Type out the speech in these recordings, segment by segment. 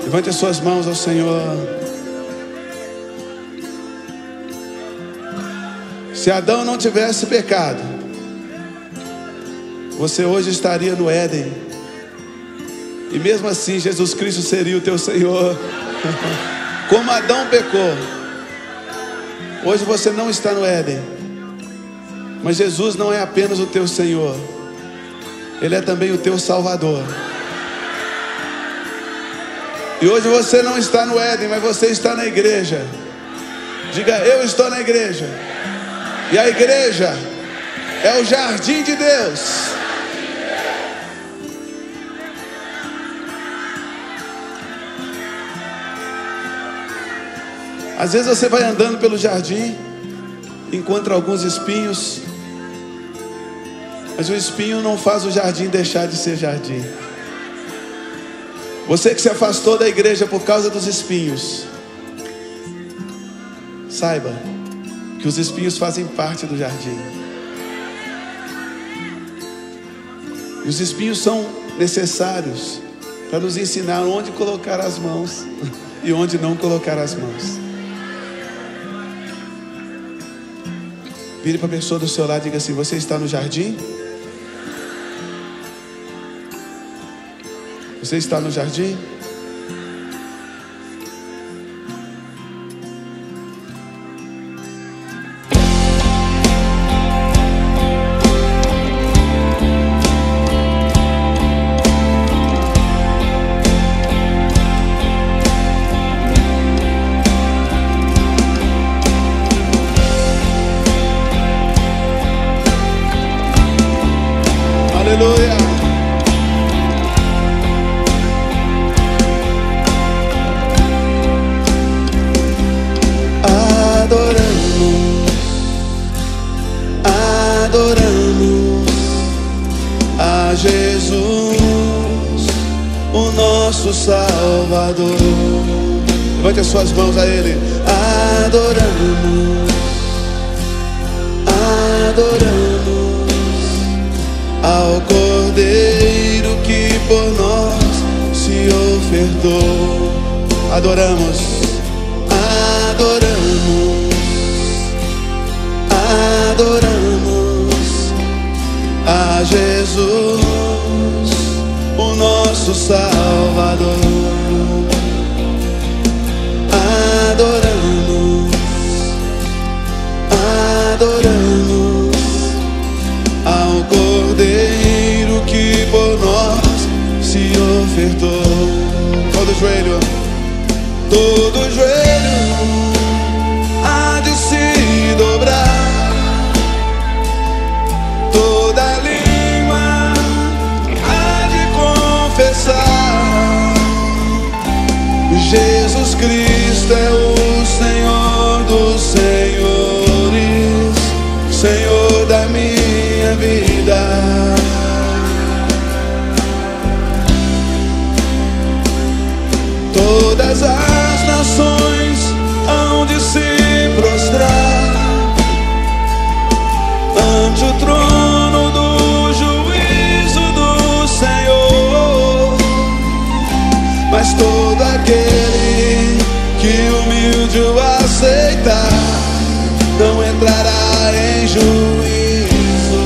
Levante as suas mãos ao Senhor. Se Adão não tivesse pecado, você hoje estaria no Éden. E mesmo assim Jesus Cristo seria o teu Senhor. Como Adão pecou, hoje você não está no Éden. Mas Jesus não é apenas o teu Senhor, Ele é também o teu Salvador. E hoje você não está no Éden, mas você está na igreja. Diga: eu estou na igreja. E a igreja é o jardim de Deus. Às vezes você vai andando pelo jardim, encontra alguns espinhos, mas o espinho não faz o jardim deixar de ser jardim. Você que se afastou da igreja por causa dos espinhos, saiba que os espinhos fazem parte do jardim. E os espinhos são necessários para nos ensinar onde colocar as mãos e onde não colocar as mãos. Vire para a pessoa do seu lado e diga assim: você está no jardim? Você está no jardim? Aleluia. Adoramos a Jesus, o nosso Salvador. Levante as suas mãos a Ele. Adoramos ao Cordeiro que por nós se ofertou. Adoramos a Jesus, o nosso Salvador. Adoramos ao Cordeiro que por nós se ofertou. Todo joelho há de se dobrar, toda língua há de confessar: Jesus Cristo é o Senhor dos senhores, Senhor da minha vida. Todas as nações hão de se prostrar ante o trono do juízo do Senhor. Mas todo aquele que humilde o aceitar não entrará em juízo,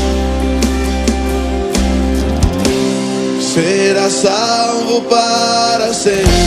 será salvo para sempre.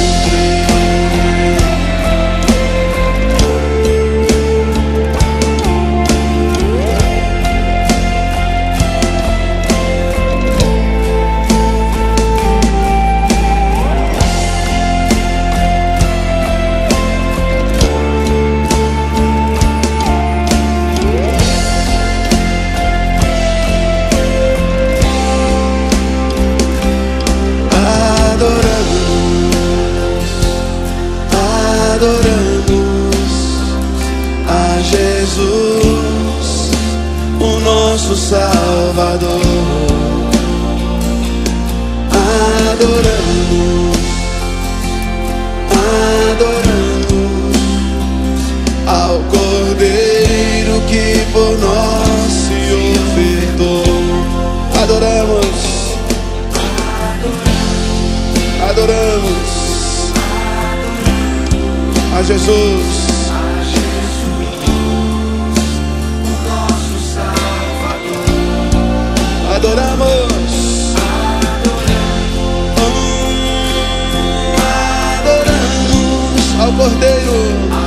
Adoramos a Jesus, o nosso Salvador. Adoramos ao Cordeiro que por nós se ofertou. Adoramos Jesus. Adoramos, adoramos ao Cordeiro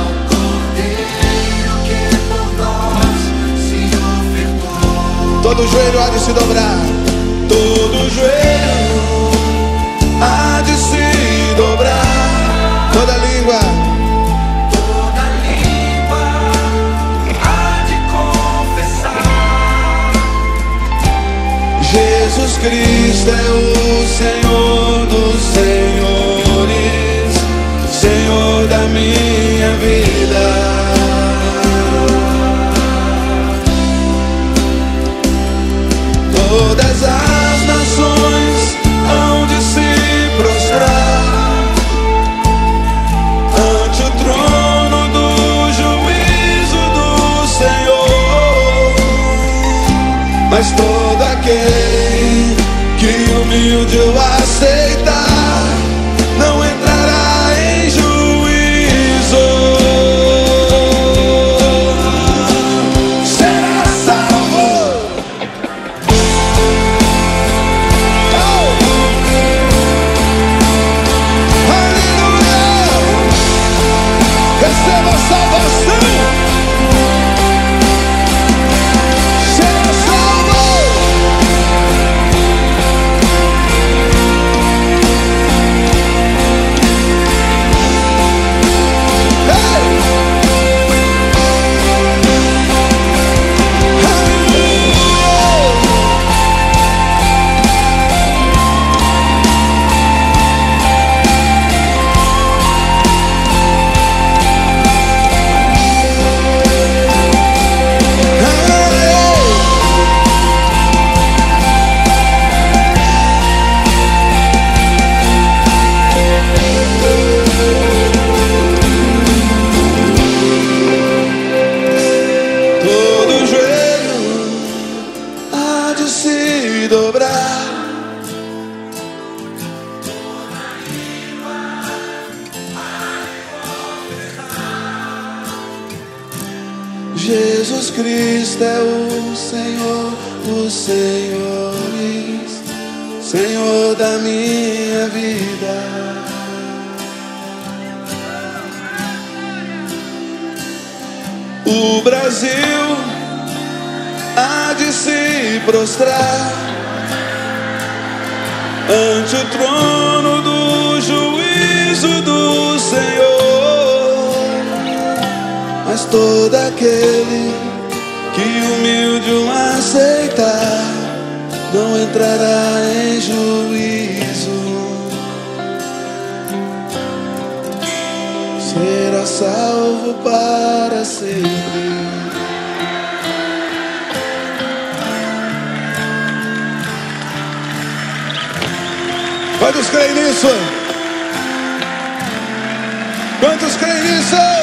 que por nós se ofertou. Todo joelho há de se dobrar, todo joelho há de se dobrar, toda língua há de confessar. Jesus Cristo é o Senhor dos senhores, Senhor da minha vida. Todas as nações hão de se prostrar ante o trono do juízo do Senhor, mas todo aquele que humilde o aceitar não entrará em juízo, será salvo. Aleluia! Receba a salvação. Será salvo. Todo joelho há de se dobrar, Jesus Cristo é o Senhor dos senhores, Senhor da minha vida. O Brasil há de se prostrar ante o trono do juízo do Senhor, mas todo aquele que humilde o aceitar não entrará em juízo, será salvo para sempre. Quantos creem nisso? Quantos creem nisso?